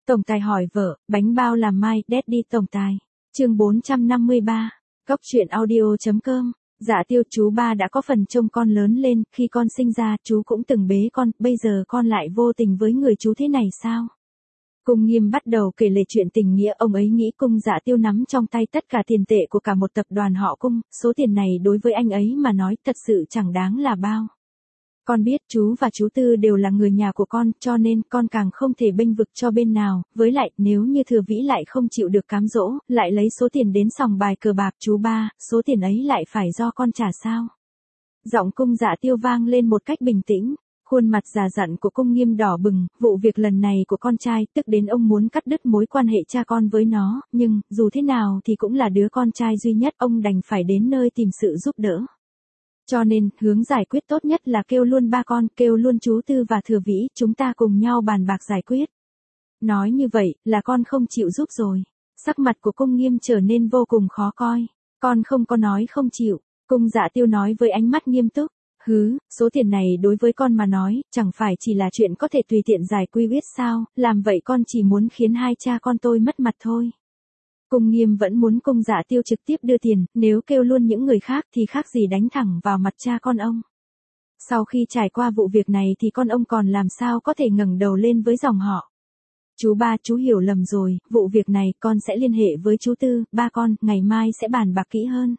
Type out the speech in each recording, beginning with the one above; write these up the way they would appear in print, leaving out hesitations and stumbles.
Tổng tài hỏi vợ, bánh bao làm mai, Daddy tổng tài. Chương 453. Góc truyện audio.com. Dạ Tiêu, chú ba đã có phần trông con lớn lên, khi con sinh ra, chú cũng từng bế con, bây giờ con lại vô tình với người chú thế này sao? Cung Nghiêm bắt đầu kể lể chuyện tình nghĩa, ông ấy nghĩ Cung Dạ Tiêu nắm trong tay tất cả tiền tệ của cả một tập đoàn họ Cung, số tiền này đối với anh ấy mà nói thật sự chẳng đáng là bao. Con biết chú và chú Tư đều là người nhà của con, cho nên con càng không thể bênh vực cho bên nào, với lại nếu như Thừa Vĩ lại không chịu được cám dỗ, lại lấy số tiền đến sòng bài cờ bạc chú ba, số tiền ấy lại phải do con trả sao? Giọng Cung Dạ Tiêu vang lên một cách bình tĩnh, khuôn mặt già dặn của Cung Nghiêm đỏ bừng, vụ việc lần này của con trai tức đến ông muốn cắt đứt mối quan hệ cha con với nó, nhưng dù thế nào thì cũng là đứa con trai duy nhất, ông đành phải đến nơi tìm sự giúp đỡ. Cho nên, hướng giải quyết tốt nhất là kêu luôn ba con, kêu luôn chú Tư và Thừa Vĩ, chúng ta cùng nhau bàn bạc giải quyết. Nói như vậy, là con không chịu giúp rồi. Sắc mặt của Cung Nghiêm trở nên vô cùng khó coi. Con không có nói không chịu. Cung Dạ Tiêu nói với ánh mắt nghiêm túc. Số tiền này đối với con mà nói, chẳng phải chỉ là chuyện có thể tùy tiện giải quyết sao, làm vậy con chỉ muốn khiến hai cha con tôi mất mặt thôi. Cung Nghiêm vẫn muốn Cung Dạ Tiêu trực tiếp đưa tiền, nếu kêu luôn những người khác thì khác gì đánh thẳng vào mặt cha con ông. Sau khi trải qua vụ việc này thì con ông còn làm sao có thể ngẩng đầu lên với dòng họ. Chú ba, chú hiểu lầm rồi, vụ việc này con sẽ liên hệ với chú Tư, ba con, ngày mai sẽ bàn bạc kỹ hơn.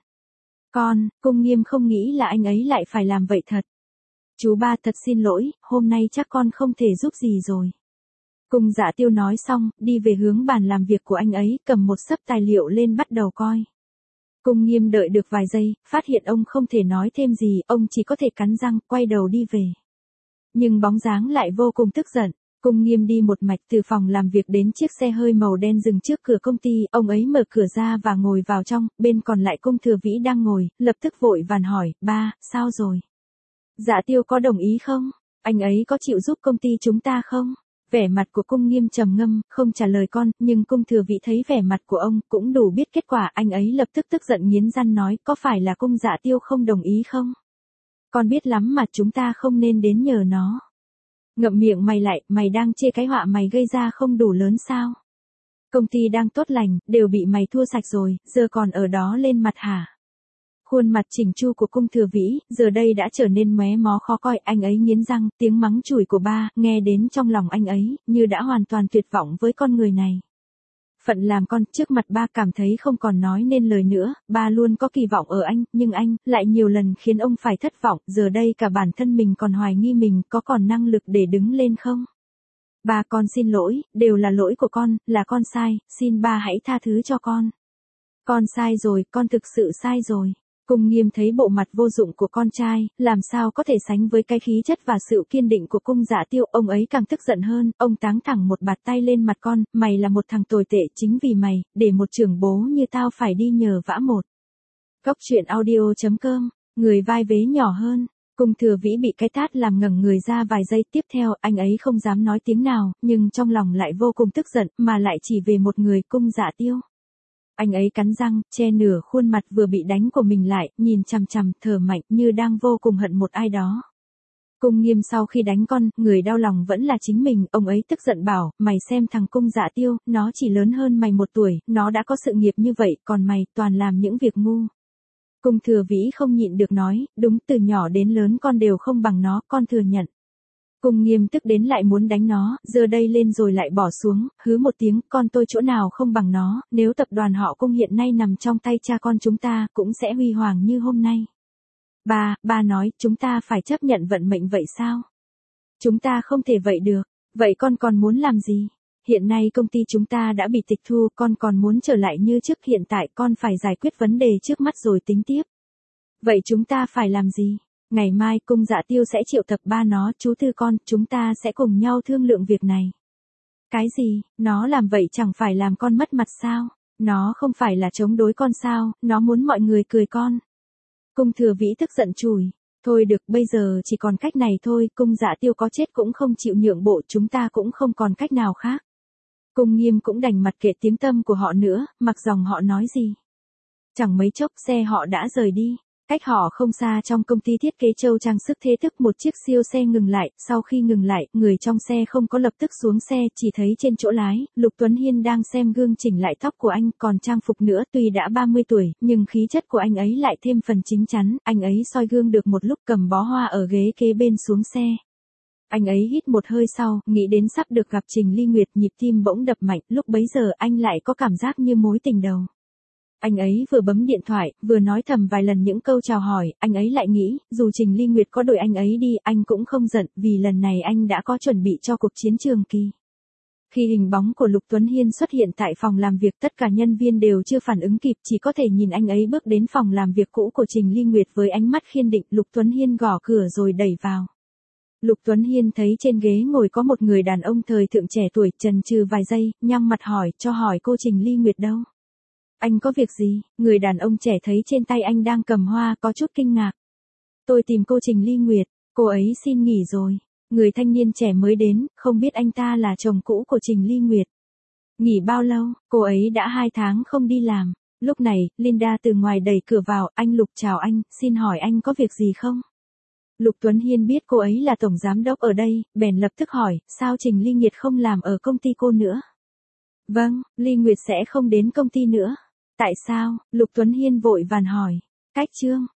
Cung Nghiêm không nghĩ là anh ấy lại phải làm vậy thật. Chú ba thật xin lỗi, hôm nay chắc con không thể giúp gì rồi. Cung Dạ Tiêu nói xong, đi về hướng bàn làm việc của anh ấy, cầm một xấp tài liệu lên bắt đầu coi. Cung Nghiêm đợi được vài giây, phát hiện ông không thể nói thêm gì, ông chỉ có thể cắn răng, quay đầu đi về. Nhưng bóng dáng lại vô cùng tức giận. Cung Nghiêm đi một mạch từ phòng làm việc đến chiếc xe hơi màu đen dừng trước cửa công ty, ông ấy mở cửa ra và ngồi vào trong, bên còn lại Cung Thừa Vĩ đang ngồi, lập tức vội vàng hỏi, ba, sao rồi? Dạ Tiêu có đồng ý không? Anh ấy có chịu giúp công ty chúng ta không? Vẻ mặt của Cung Nghiêm trầm ngâm, không trả lời con, nhưng Cung Thừa Vĩ thấy vẻ mặt của ông cũng đủ biết kết quả, anh ấy lập tức tức giận nghiến răng nói, có phải là Cung Dạ Tiêu không đồng ý không? Con biết lắm mà chúng ta không nên đến nhờ nó. Ngậm miệng mày lại, mày đang chê cái họa mày gây ra không đủ lớn sao? Công ty đang tốt lành, đều bị mày thua sạch rồi, giờ còn ở đó lên mặt hả? Khuôn mặt chỉnh chu của Cung Thừa Vĩ, giờ đây đã trở nên méo mó khó coi, anh ấy nghiến răng, tiếng mắng chửi của ba, nghe đến trong lòng anh ấy, như đã hoàn toàn tuyệt vọng với con người này. Phận làm con, trước mặt ba cảm thấy không còn nói nên lời nữa, ba luôn có kỳ vọng ở anh, nhưng anh, lại nhiều lần khiến ông phải thất vọng, giờ đây cả bản thân mình còn hoài nghi mình có còn năng lực để đứng lên không? Ba, con xin lỗi, đều là lỗi của con, là con sai, xin ba hãy tha thứ cho con. Con sai rồi, con thực sự sai rồi. Cung Nghiêm thấy bộ mặt vô dụng của con trai, làm sao có thể sánh với cái khí chất và sự kiên định của Cung Dạ Tiêu, ông ấy càng tức giận hơn, ông táng thẳng một bạt tay lên mặt con, mày là một thằng tồi tệ, chính vì mày, để một trưởng bố như tao phải đi nhờ vả một. Góc truyện audio.com, người vai vế nhỏ hơn. Cung Thừa Vĩ bị cái tát làm ngẩng người ra vài giây, tiếp theo anh ấy không dám nói tiếng nào, nhưng trong lòng lại vô cùng tức giận, mà lại chỉ về một người, Cung Dạ Tiêu. Anh ấy cắn răng, che nửa khuôn mặt vừa bị đánh của mình lại, nhìn chằm chằm, thở mạnh như đang vô cùng hận một ai đó. Cung Nghiêm sau khi đánh con, người đau lòng vẫn là chính mình, ông ấy tức giận bảo, mày xem thằng Cung Dạ Tiêu, nó chỉ lớn hơn mày 1 tuổi, nó đã có sự nghiệp như vậy, còn mày, toàn làm những việc ngu. Cung Thừa Vĩ không nhịn được nói, đúng, từ nhỏ đến lớn con đều không bằng nó, con thừa nhận. Cung Nghiêm tức đến lại muốn đánh nó, giờ đây lên rồi lại bỏ xuống, hứ một tiếng, con tôi chỗ nào không bằng nó, nếu tập đoàn họ Cung hiện nay nằm trong tay cha con chúng ta, cũng sẽ huy hoàng như hôm nay. Ba nói, chúng ta phải chấp nhận vận mệnh vậy sao? Chúng ta không thể vậy được, vậy con còn muốn làm gì? Hiện nay công ty chúng ta đã bị tịch thu, con còn muốn trở lại như trước, hiện tại con phải giải quyết vấn đề trước mắt rồi tính tiếp. Vậy chúng ta phải làm gì? Ngày mai Cung Dạ Tiêu sẽ triệu tập ba nó, chú Tư con, chúng ta sẽ cùng nhau thương lượng việc này. Cái gì, nó làm vậy chẳng phải làm con mất mặt sao? Nó không phải là chống đối con sao, nó muốn mọi người cười con. Cung Thừa Vĩ tức giận chửi, thôi được, bây giờ chỉ còn cách này thôi, Cung Dạ Tiêu có chết cũng không chịu nhượng bộ, chúng ta cũng không còn cách nào khác. Cung Nghiêm cũng đành mặc kệ tiếng tâm của họ nữa, mặc dòng họ nói gì. Chẳng mấy chốc xe họ đã rời đi. Cách họ không xa trong công ty thiết kế châu trang sức thế thức một chiếc siêu xe ngừng lại, sau khi ngừng lại, người trong xe không có lập tức xuống xe, chỉ thấy trên chỗ lái, Lục Tuấn Hiên đang xem gương chỉnh lại tóc của anh, còn trang phục nữa tuy đã 30 tuổi, nhưng khí chất của anh ấy lại thêm phần chín chắn, anh ấy soi gương được một lúc cầm bó hoa ở ghế kế bên xuống xe. Anh ấy hít một hơi sau, nghĩ đến sắp được gặp Trình Ly Nguyệt, nhịp tim bỗng đập mạnh, lúc bấy giờ anh lại có cảm giác như mối tình đầu. Anh ấy vừa bấm điện thoại, vừa nói thầm vài lần những câu chào hỏi, anh ấy lại nghĩ, dù Trình Ly Nguyệt có đuổi anh ấy đi, anh cũng không giận, vì lần này anh đã có chuẩn bị cho cuộc chiến trường kỳ. Khi hình bóng của Lục Tuấn Hiên xuất hiện tại phòng làm việc, tất cả nhân viên đều chưa phản ứng kịp, chỉ có thể nhìn anh ấy bước đến phòng làm việc cũ của Trình Ly Nguyệt với ánh mắt khiên định. Lục Tuấn Hiên gõ cửa rồi đẩy vào. Lục Tuấn Hiên thấy trên ghế ngồi có một người đàn ông thời thượng trẻ tuổi, chần chừ vài giây, nhăn mặt hỏi, cho hỏi cô Trình Ly Nguyệt đâu? Anh có việc gì? Người đàn ông trẻ thấy trên tay anh đang cầm hoa, có chút kinh ngạc. Tôi tìm cô Trình Ly Nguyệt, cô ấy xin nghỉ rồi. Người thanh niên trẻ mới đến, không biết anh ta là chồng cũ của Trình Ly Nguyệt. Nghỉ bao lâu? Cô ấy đã 2 tháng không đi làm. Lúc này, Linda từ ngoài đẩy cửa vào, anh Lục chào anh, xin hỏi anh có việc gì không? Lục Tuấn Hiên biết cô ấy là tổng giám đốc ở đây, bèn lập tức hỏi, sao Trình Ly Nguyệt không làm ở công ty cô nữa? Vâng, Ly Nguyệt sẽ không đến công ty nữa. Tại sao? Lục Tuấn Hiên vội vàng hỏi. Cách trương.